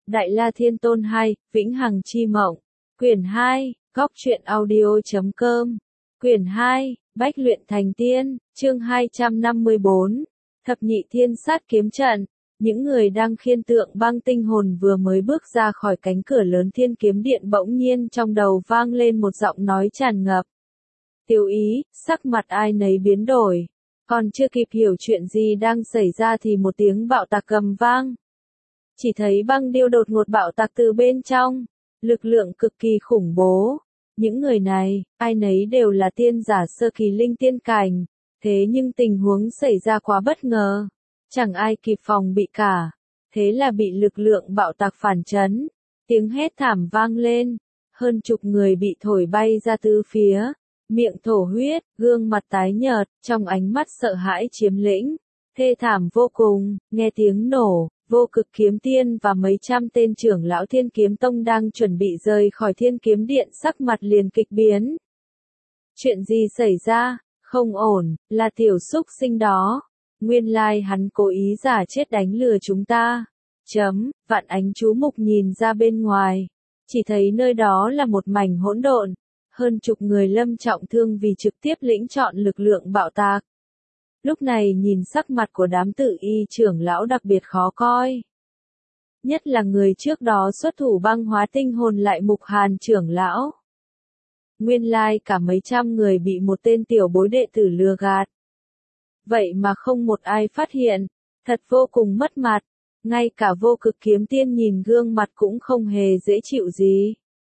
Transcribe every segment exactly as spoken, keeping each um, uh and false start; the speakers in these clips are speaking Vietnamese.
Đại La Thiên Tôn hai, Vĩnh Hằng Chi Mộng. Quyển hai, góc truyện audio chấm com. Quyển hai, Bách luyện thành tiên, chương hai trăm năm mươi bốn. Thập nhị thiên sát kiếm trận. Những người đang khiên tượng băng tinh hồn vừa mới bước ra khỏi cánh cửa lớn thiên kiếm điện bỗng nhiên trong đầu vang lên một giọng nói tràn ngập. Tiểu ý, sắc mặt ai nấy biến đổi. Còn chưa kịp hiểu chuyện gì đang xảy ra thì một tiếng bạo tạc cầm vang. Chỉ thấy băng điêu đột ngột bạo tạc từ bên trong, lực lượng cực kỳ khủng bố. Những người này, ai nấy đều là tiên giả sơ kỳ linh tiên cảnh, thế nhưng tình huống xảy ra quá bất ngờ, chẳng ai kịp phòng bị cả, thế là bị lực lượng bạo tạc phản chấn, tiếng hét thảm vang lên, hơn chục người bị thổi bay ra tứ phía, miệng thổ huyết, gương mặt tái nhợt, trong ánh mắt sợ hãi chiếm lĩnh, thê thảm vô cùng. Nghe tiếng nổ, Vô Cực Kiếm Tiên và mấy trăm tên trưởng lão Thiên Kiếm Tông đang chuẩn bị rời khỏi Thiên Kiếm Điện sắc mặt liền kịch biến. Chuyện gì xảy ra? Không ổn, là tiểu súc sinh đó. Nguyên lai hắn cố ý giả chết đánh lừa chúng ta. Chấm, Vạn Ánh chú mục nhìn ra bên ngoài. Chỉ thấy nơi đó là một mảnh hỗn độn. Hơn chục người lâm trọng thương vì trực tiếp lĩnh chọn lực lượng bạo tạc. Lúc này nhìn sắc mặt của đám tự y trưởng lão đặc biệt khó coi. Nhất là người trước đó xuất thủ băng hóa tinh hồn lại Mục Hàn trưởng lão. Nguyên lai cả mấy trăm người bị một tên tiểu bối đệ tử lừa gạt. Vậy mà không một ai phát hiện, thật vô cùng mất mặt. Ngay cả Vô Cực Kiếm Tiên nhìn gương mặt cũng không hề dễ chịu gì.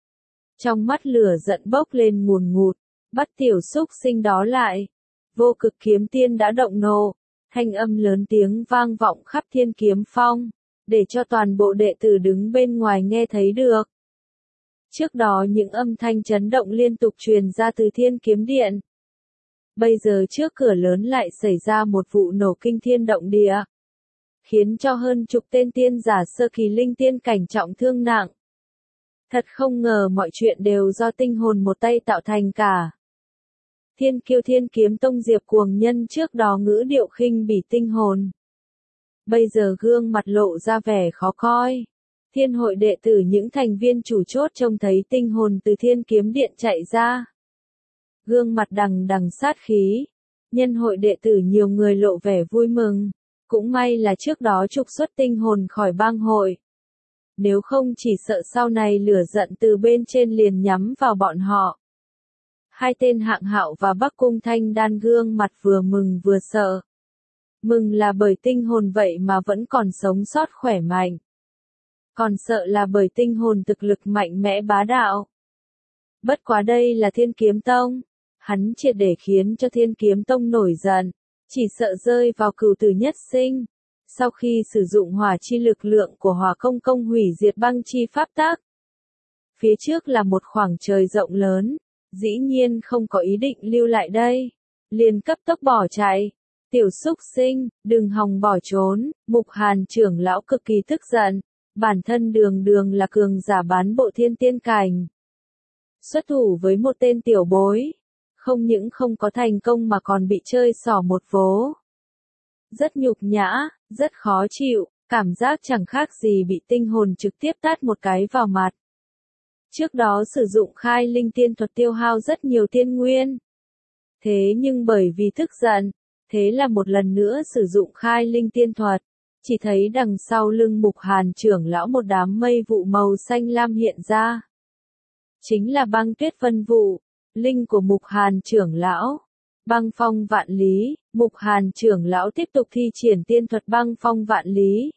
Trong mắt lửa giận bốc lên ngùn ngụt, bắt tiểu súc sinh đó lại. Vô Cực Kiếm Tiên đã động nộ, thanh âm lớn tiếng vang vọng khắp Thiên Kiếm Phong, để cho toàn bộ đệ tử đứng bên ngoài nghe thấy được. Trước đó những âm thanh chấn động liên tục truyền ra từ Thiên Kiếm Điện. Bây giờ trước cửa lớn lại xảy ra một vụ nổ kinh thiên động địa, khiến cho hơn chục tên tiên giả sơ kỳ linh tiên cảnh trọng thương nặng. Thật không ngờ mọi chuyện đều do tinh hồn một tay tạo thành cả. Thiên Kiêu Thiên Kiếm Tông Diệp Cuồng Nhân trước đó ngữ điệu khinh bỉ tinh hồn. Bây giờ gương mặt lộ ra vẻ khó coi. Thiên hội đệ tử những thành viên chủ chốt trông thấy tinh hồn từ Thiên Kiếm Điện chạy ra. Gương mặt đằng đằng sát khí. Nhân hội đệ tử nhiều người lộ vẻ vui mừng. Cũng may là trước đó trục xuất tinh hồn khỏi bang hội. Nếu không chỉ sợ sau này lửa giận từ bên trên liền nhắm vào bọn họ. Hai tên Hạng Hạo và Bắc Cung Thanh Đan gương mặt vừa mừng vừa sợ. Mừng là bởi tinh hồn vậy mà vẫn còn sống sót khỏe mạnh. Còn sợ là bởi tinh hồn thực lực mạnh mẽ bá đạo. Bất quá đây là Thiên Kiếm Tông. Hắn triệt để khiến cho Thiên Kiếm Tông nổi giận. Chỉ sợ rơi vào cửu tử nhất sinh. Sau khi sử dụng hỏa chi lực lượng của hỏa công công hủy diệt băng chi pháp tác. Phía trước là một khoảng trời rộng lớn. Dĩ nhiên không có ý định lưu lại đây. Liền cấp tốc bỏ chạy. Tiểu súc sinh, đừng hòng bỏ trốn. Mục Hàn trưởng lão cực kỳ tức giận. Bản thân đường đường là cường giả bán bộ thiên tiên cảnh. Xuất thủ với một tên tiểu bối. Không những không có thành công mà còn bị chơi xỏ một vố. Rất nhục nhã, rất khó chịu, cảm giác chẳng khác gì bị tinh hồn trực tiếp tát một cái vào mặt. Trước đó sử dụng khai linh tiên thuật tiêu hao rất nhiều tiên nguyên. Thế nhưng bởi vì tức giận, thế là một lần nữa sử dụng khai linh tiên thuật. Chỉ thấy đằng sau lưng Mục Hàn trưởng lão một đám mây vụ màu xanh lam hiện ra. Chính là băng tuyết vân vụ, linh của Mục Hàn trưởng lão. Băng phong vạn lý, Mục Hàn trưởng lão tiếp tục thi triển tiên thuật băng phong vạn lý.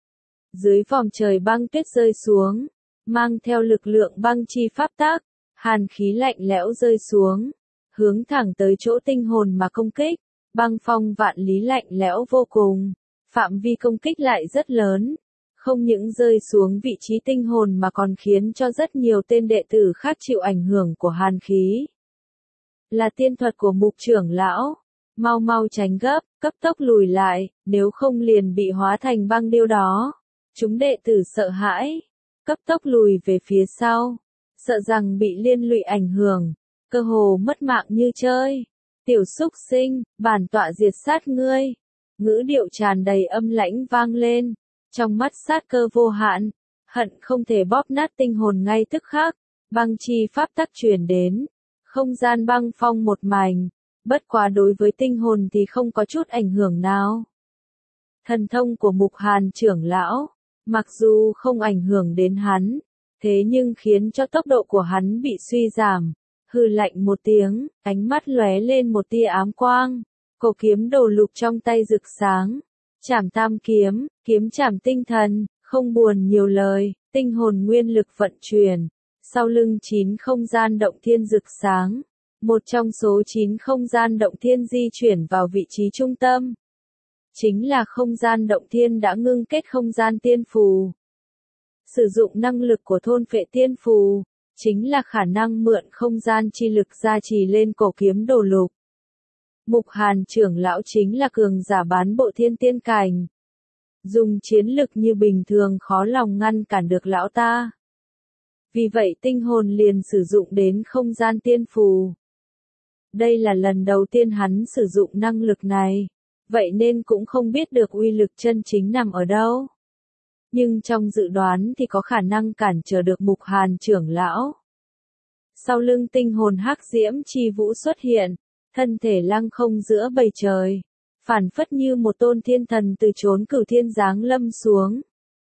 Dưới vòm trời băng tuyết rơi xuống. Mang theo lực lượng băng chi pháp tác, hàn khí lạnh lẽo rơi xuống, hướng thẳng tới chỗ tinh hồn mà công kích, băng phong vạn lý lạnh lẽo vô cùng, phạm vi công kích lại rất lớn, không những rơi xuống vị trí tinh hồn mà còn khiến cho rất nhiều tên đệ tử khác chịu ảnh hưởng của hàn khí. Là tiên thuật của Mục trưởng lão, mau mau tránh gấp, cấp tốc lùi lại, nếu không liền bị hóa thành băng điêu đó. Chúng đệ tử sợ hãi. Cấp tốc lùi về phía sau, sợ rằng bị liên lụy ảnh hưởng, cơ hồ mất mạng như chơi. Tiểu súc sinh, bản tọa diệt sát ngươi. Ngữ điệu tràn đầy âm lãnh vang lên, trong mắt sát cơ vô hạn, hận không thể bóp nát tinh hồn ngay tức khắc, băng chi pháp tắc truyền đến, không gian băng phong một mảnh, bất quá đối với tinh hồn thì không có chút ảnh hưởng nào. Thần thông của Mục Hàn trưởng lão, mặc dù không ảnh hưởng đến hắn, thế nhưng khiến cho tốc độ của hắn bị suy giảm, hừ lạnh một tiếng, ánh mắt lóe lên một tia ám quang, cổ kiếm đồ lục trong tay rực sáng, chảm tam kiếm, kiếm chảm tinh thần, không buồn nhiều lời, tinh hồn nguyên lực vận chuyển, sau lưng chín không gian động thiên rực sáng, một trong số chín không gian động thiên di chuyển vào vị trí trung tâm. Chính là không gian động thiên đã ngưng kết không gian tiên phù. Sử dụng năng lực của thôn phệ tiên phù, chính là khả năng mượn không gian chi lực gia trì lên cổ kiếm đồ lục. Mục Hàn trưởng lão chính là cường giả bán bộ thiên tiên cảnh. Dùng chiến lực như bình thường khó lòng ngăn cản được lão ta. Vì vậy tinh hồn liền sử dụng đến không gian tiên phù. Đây là lần đầu tiên hắn sử dụng năng lực này, vậy nên cũng không biết được uy lực chân chính nằm ở đâu. Nhưng trong dự đoán thì có khả năng cản trở được Mục Hàn trưởng lão. Sau lưng tinh hồn hắc diễm chi vũ xuất hiện, thân thể lăng không giữa bầu trời, phản phất như một tôn thiên thần từ chốn cửu thiên giáng lâm xuống.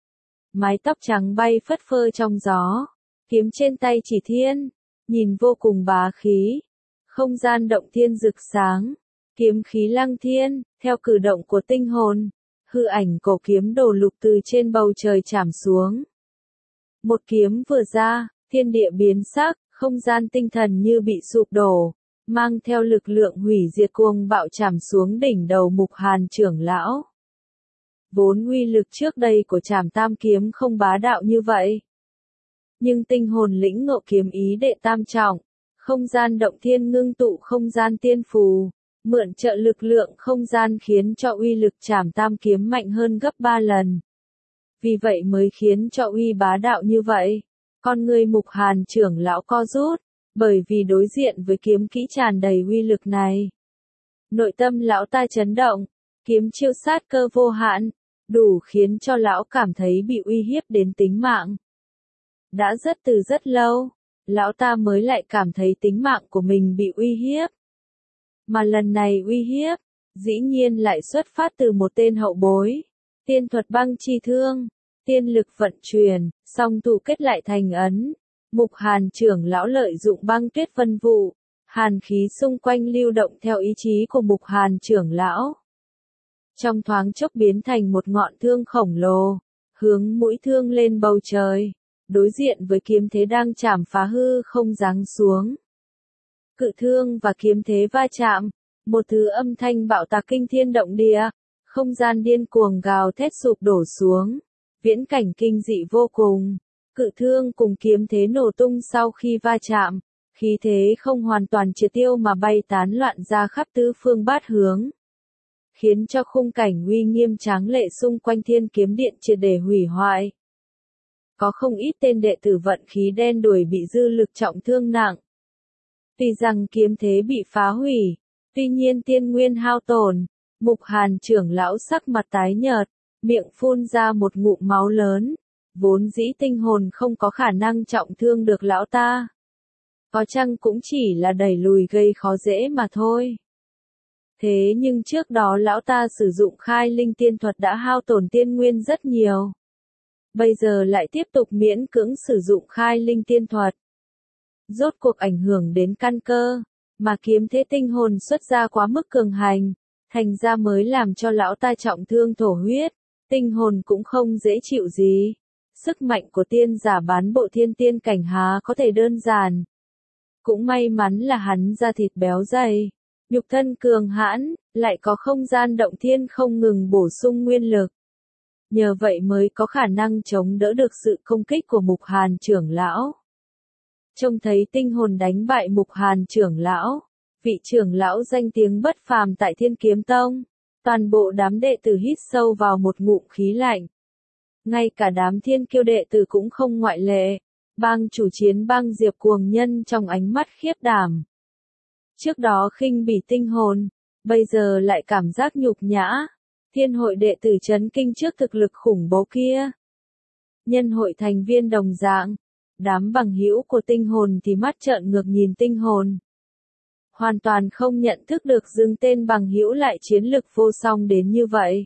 Mái tóc trắng bay phất phơ trong gió, kiếm trên tay chỉ thiên, nhìn vô cùng bá khí. Không gian động thiên rực sáng, kiếm khí lăng thiên, theo cử động của tinh hồn, hư ảnh cổ kiếm đồ lục từ trên bầu trời chảm xuống. Một kiếm vừa ra, thiên địa biến sắc, không gian tinh thần như bị sụp đổ, mang theo lực lượng hủy diệt cuồng bạo chảm xuống đỉnh đầu Mục Hàn trưởng lão. Vốn uy lực trước đây của Trảm Tam kiếm không bá đạo như vậy, nhưng tinh hồn lĩnh ngộ kiếm ý đệ tam trọng, không gian động thiên ngưng tụ không gian tiên phù, mượn trợ lực lượng không gian khiến cho uy lực Trảm Tam kiếm mạnh hơn gấp ba lần. Vì vậy mới khiến cho uy bá đạo như vậy. Con người Mục Hàn trưởng lão co rút, bởi vì đối diện với kiếm kỹ tràn đầy uy lực này. Nội tâm lão ta chấn động, kiếm chiêu sát cơ vô hạn, đủ khiến cho lão cảm thấy bị uy hiếp đến tính mạng. Đã rất từ rất lâu, lão ta mới lại cảm thấy tính mạng của mình bị uy hiếp. Mà lần này uy hiếp, dĩ nhiên lại xuất phát từ một tên hậu bối. Tiên thuật băng chi thương, tiên lực vận chuyển, song thủ kết lại thành ấn. Mục Hàn trưởng lão lợi dụng băng tuyết vân vụ, hàn khí xung quanh lưu động theo ý chí của Mục Hàn trưởng lão. Trong thoáng chốc biến thành một ngọn thương khổng lồ, hướng mũi thương lên bầu trời, đối diện với kiếm thế đang chảm phá hư không giáng xuống. Cự thương và kiếm thế va chạm, một thứ âm thanh bạo tạc kinh thiên động địa, không gian điên cuồng gào thét sụp đổ xuống, viễn cảnh kinh dị vô cùng. Cự thương cùng kiếm thế nổ tung sau khi va chạm, khí thế không hoàn toàn triệt tiêu mà bay tán loạn ra khắp tứ phương bát hướng, khiến cho khung cảnh uy nghiêm tráng lệ xung quanh thiên kiếm điện triệt để hủy hoại. Có không ít tên đệ tử vận khí đen đuổi bị dư lực trọng thương nặng. Tuy rằng kiếm thế bị phá hủy, tuy nhiên tiên nguyên hao tổn, Mục Hàn trưởng lão sắc mặt tái nhợt, miệng phun ra một ngụm máu lớn. Vốn dĩ tinh hồn không có khả năng trọng thương được lão ta. Có chăng cũng chỉ là đẩy lùi gây khó dễ mà thôi. Thế nhưng trước đó lão ta sử dụng khai linh tiên thuật đã hao tổn tiên nguyên rất nhiều. Bây giờ lại tiếp tục miễn cưỡng sử dụng khai linh tiên thuật. Rốt cuộc ảnh hưởng đến căn cơ, mà kiếm thế tinh hồn xuất ra quá mức cường hành, thành ra mới làm cho lão ta trọng thương thổ huyết, tinh hồn cũng không dễ chịu gì. Sức mạnh của tiên giả bán bộ thiên tiên cảnh há có thể đơn giản. Cũng may mắn là hắn da thịt béo dày, nhục thân cường hãn, lại có không gian động thiên không ngừng bổ sung nguyên lực. Nhờ vậy mới có khả năng chống đỡ được sự công kích của Mục Hàn trưởng lão. Trông thấy tinh hồn đánh bại Mục Hàn trưởng lão, vị trưởng lão danh tiếng bất phàm tại Thiên Kiếm Tông, toàn bộ đám đệ tử hít sâu vào một ngụm khí lạnh. Ngay cả đám thiên kiêu đệ tử cũng không ngoại lệ, bang chủ chiến bang Diệp Cuồng Nhân trong ánh mắt khiếp đảm. Trước đó khinh bỉ tinh hồn, bây giờ lại cảm giác nhục nhã, thiên hội đệ tử chấn kinh trước thực lực khủng bố kia. nhân hội thành viên đồng dạng. Đám bằng hữu của tinh hồn thì mắt trợn ngược nhìn tinh hồn. Hoàn toàn không nhận thức được dưng tên bằng hữu lại chiến lực vô song đến như vậy.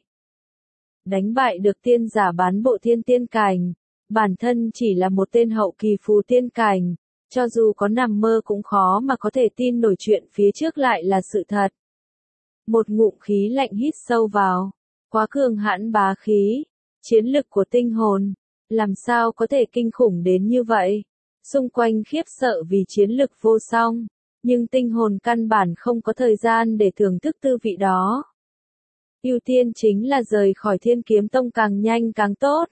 Đánh bại được tiên giả bán bộ thiên tiên cảnh, bản thân chỉ là một tên hậu kỳ phù tiên cảnh, cho dù có nằm mơ cũng khó mà có thể tin nổi chuyện phía trước lại là sự thật. Một ngụm khí lạnh hít sâu vào, quá cường hãn bá khí, chiến lực của tinh hồn, làm sao có thể kinh khủng đến như vậy. Xung quanh khiếp sợ vì chiến lực vô song, nhưng tinh hồn căn bản không có thời gian để thưởng thức tư vị đó. Ưu tiên chính là rời khỏi Thiên Kiếm Tông càng nhanh càng tốt.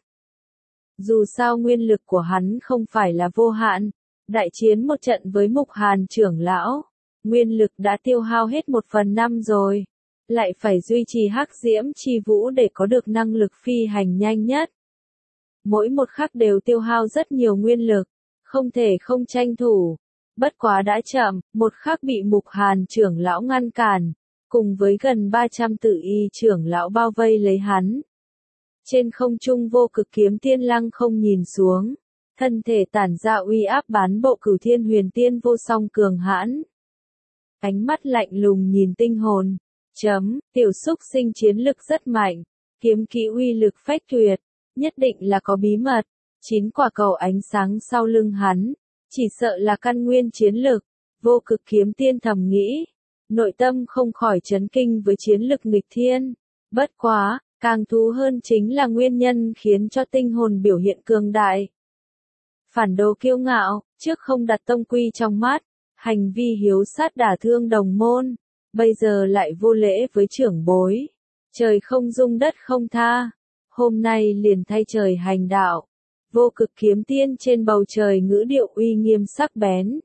Dù sao nguyên lực của hắn không phải là vô hạn, đại chiến một trận với Mục Hàn trưởng lão, nguyên lực đã tiêu hao hết một phần năm rồi, lại phải duy trì hắc diễm chi vũ để có được năng lực phi hành nhanh nhất. Mỗi một khắc đều tiêu hao rất nhiều nguyên lực, không thể không tranh thủ. Bất quá đã chậm, một khắc bị Mục Hàn trưởng lão ngăn cản, cùng với gần ba trăm tự y trưởng lão bao vây lấy hắn. Trên không trung vô cực kiếm tiên lăng không nhìn xuống, thân thể tản ra uy áp bán bộ cửu thiên huyền tiên vô song cường hãn. Ánh mắt lạnh lùng nhìn tinh hồn, chấm, tiểu xúc sinh chiến lực rất mạnh, kiếm kỹ uy lực phách tuyệt, nhất định là có bí mật. Chín quả cầu ánh sáng sau lưng hắn, chỉ sợ là căn nguyên chiến lực. Vô cực kiếm tiên thầm nghĩ, nội tâm không khỏi chấn kinh với chiến lực nghịch thiên. Bất quá, càng thú hơn chính là nguyên nhân khiến cho tinh hồn biểu hiện cường đại. Phản đồ kiêu ngạo, trước không đặt tông quy trong mắt, hành vi hiếu sát đả thương đồng môn, bây giờ lại vô lễ với trưởng bối. Trời không dung đất không tha, hôm nay liền thay trời hành đạo. Vô cực kiếm tiên trên bầu trời ngữ điệu uy nghiêm sắc bén.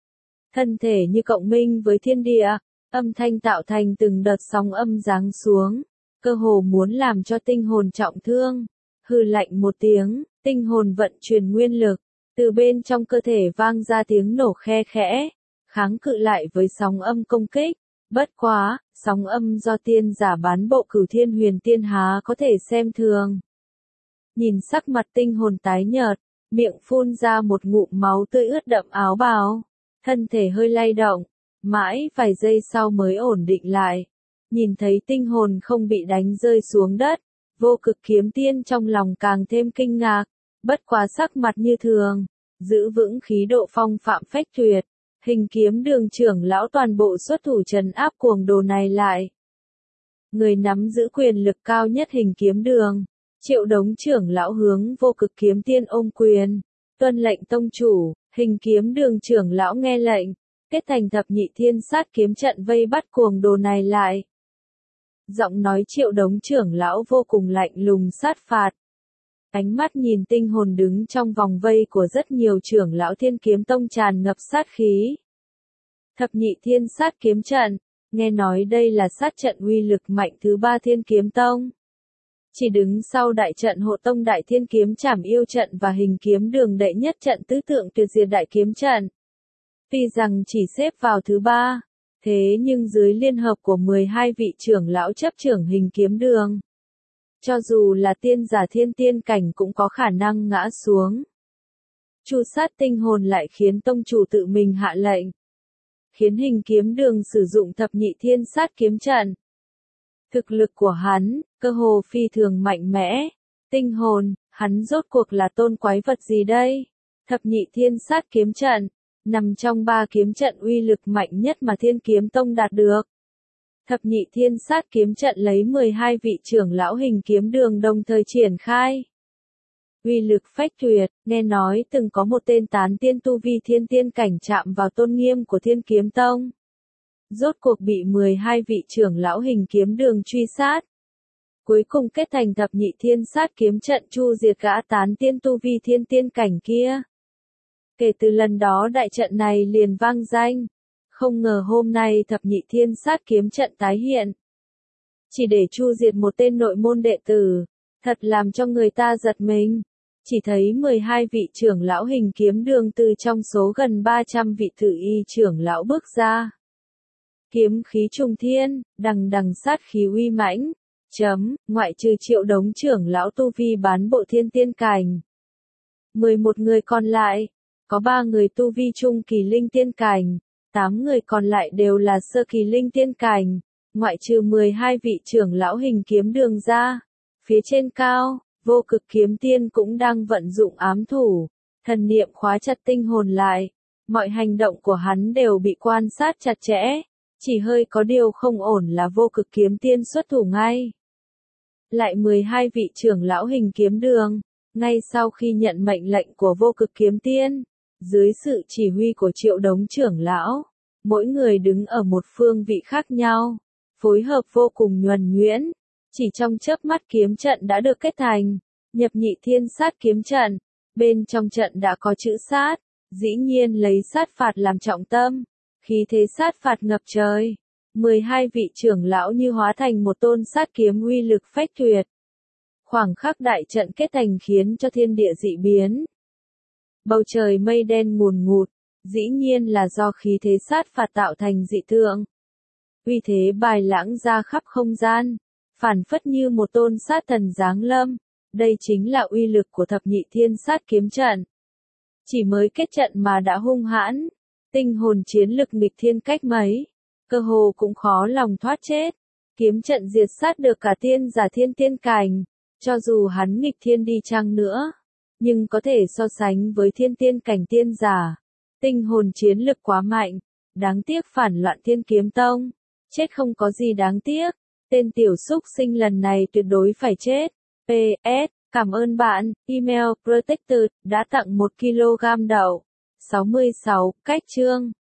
Thân thể như cộng minh với thiên địa, âm thanh tạo thành từng đợt sóng âm giáng xuống, cơ hồ muốn làm cho tinh hồn trọng thương. Hừ lạnh một tiếng, tinh hồn vận chuyển nguyên lực, từ bên trong cơ thể vang ra tiếng nổ khe khẽ, kháng cự lại với sóng âm công kích. Bất quá, sóng âm do tiên giả bán bộ cửu thiên huyền tiên há có thể xem thường. Nhìn sắc mặt tinh hồn tái nhợt, miệng phun ra một ngụm máu tươi ướt đậm áo bào, thân thể hơi lay động, mãi vài giây sau mới ổn định lại. Nhìn thấy tinh hồn không bị đánh rơi xuống đất, vô cực kiếm tiên trong lòng càng thêm kinh ngạc, bất quá sắc mặt như thường, giữ vững khí độ phong phạm phách tuyệt. Hình kiếm đường trưởng lão toàn bộ xuất thủ trấn áp cuồng đồ này lại. Người nắm giữ quyền lực cao nhất hình kiếm đường, Triệu Đống trưởng lão hướng vô cực kiếm tiên ôm quyền, tuân lệnh tông chủ. Hình kiếm đường trưởng lão nghe lệnh, kết thành thập nhị thiên sát kiếm trận vây bắt cuồng đồ này lại. Giọng nói Triệu Đống trưởng lão vô cùng lạnh lùng sát phạt. Ánh mắt nhìn tinh hồn đứng trong vòng vây của rất nhiều trưởng lão Thiên Kiếm Tông tràn ngập sát khí. Thập nhị thiên sát kiếm trận, nghe nói đây là sát trận uy lực mạnh thứ ba Thiên Kiếm Tông. Chỉ đứng sau đại trận hộ tông đại thiên kiếm trảm yêu trận và hình kiếm đường đệ nhất trận tứ tượng tuyệt diệt đại kiếm trận. Tuy rằng chỉ xếp vào thứ ba, thế nhưng dưới liên hợp của mười hai vị trưởng lão chấp trưởng hình kiếm đường, cho dù là tiên giả thiên tiên cảnh cũng có khả năng ngã xuống. Chu sát tinh hồn lại khiến tông chủ tự mình hạ lệnh, khiến hình kiếm đường sử dụng thập nhị thiên sát kiếm trận. Thực lực của hắn, cơ hồ phi thường mạnh mẽ. Tinh hồn, hắn rốt cuộc là tôn quái vật gì đây? Thập nhị thiên sát kiếm trận, nằm trong ba kiếm trận uy lực mạnh nhất mà Thiên Kiếm Tông đạt được. Thập nhị thiên sát kiếm trận lấy mười hai vị trưởng lão hình kiếm đường đồng thời triển khai. Uy lực phách tuyệt, nghe nói từng có một tên tán tiên tu vi thiên tiên cảnh chạm vào tôn nghiêm của Thiên Kiếm Tông. Rốt cuộc bị mười hai vị trưởng lão hình kiếm đường truy sát. Cuối cùng kết thành thập nhị thiên sát kiếm trận chu diệt gã tán tiên tu vi thiên tiên cảnh kia. Kể từ lần đó đại trận này liền vang danh. Không ngờ hôm nay thập nhị thiên sát kiếm trận tái hiện. Chỉ để chu diệt một tên nội môn đệ tử, thật làm cho người ta giật mình. Chỉ thấy mười hai vị trưởng lão hình kiếm đường từ trong số gần ba trăm vị thử y trưởng lão bước ra. Kiếm khí trùng thiên, đằng đằng sát khí uy mãnh. Chấm, ngoại trừ Triệu Đống trưởng lão tu vi bán bộ thiên tiên cảnh. mười một người còn lại, có ba người tu vi trung kỳ linh tiên cảnh, tám người còn lại đều là sơ kỳ linh tiên cảnh, ngoại trừ mười hai vị trưởng lão hình kiếm đường ra. Phía trên cao, vô cực kiếm tiên cũng đang vận dụng ám thủ, thần niệm khóa chặt tinh hồn lại. Mọi hành động của hắn đều bị quan sát chặt chẽ, chỉ hơi có điều không ổn là vô cực kiếm tiên xuất thủ ngay. Lại mười hai vị trưởng lão hình kiếm đường, ngay sau khi nhận mệnh lệnh của vô cực kiếm tiên, dưới sự chỉ huy của Triệu Đống trưởng lão, mỗi người đứng ở một phương vị khác nhau, phối hợp vô cùng nhuần nhuyễn, chỉ trong chớp mắt kiếm trận đã được kết thành, nhập nhị thiên sát kiếm trận, bên trong trận đã có chữ sát, dĩ nhiên lấy sát phạt làm trọng tâm, khí thế sát phạt ngập trời, mười hai vị trưởng lão như hóa thành một tôn sát kiếm uy lực phách tuyệt. Khoảng khắc đại trận kết thành khiến cho thiên địa dị biến. Bầu trời mây đen ngùn ngụt, dĩ nhiên là do khí thế sát phạt tạo thành dị tượng. Uy thế bài lãng ra khắp không gian, phản phất như một tôn sát thần giáng lâm, đây chính là uy lực của thập nhị thiên sát kiếm trận. Chỉ mới kết trận mà đã hung hãn, tinh hồn chiến lực nghịch thiên cách mấy, cơ hồ cũng khó lòng thoát chết. Kiếm trận diệt sát được cả tiên giả thiên tiên cảnh, cho dù hắn nghịch thiên đi chăng nữa, nhưng có thể so sánh với thiên tiên cảnh tiên giả. Tinh hồn chiến lực quá mạnh, đáng tiếc phản loạn Thiên Kiếm Tông, chết không có gì đáng tiếc, tên tiểu súc sinh lần này tuyệt đối phải chết. pê ét, cảm ơn bạn, email protected đã tặng một ki lô gam đậu. sáu mươi sáu, cách chương.